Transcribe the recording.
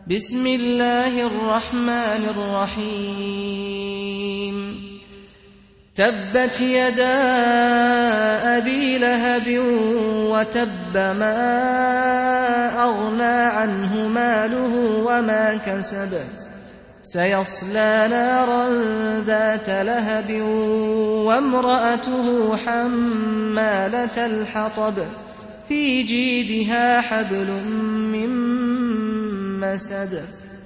بسم الله الرحمن الرحيم تبت يدا أبي لهب وتب ما أغنى عنه ماله وما كسب سيصلى نارا ذات لهب وامرأته حمالة الحطب في جيدها حبل من مسد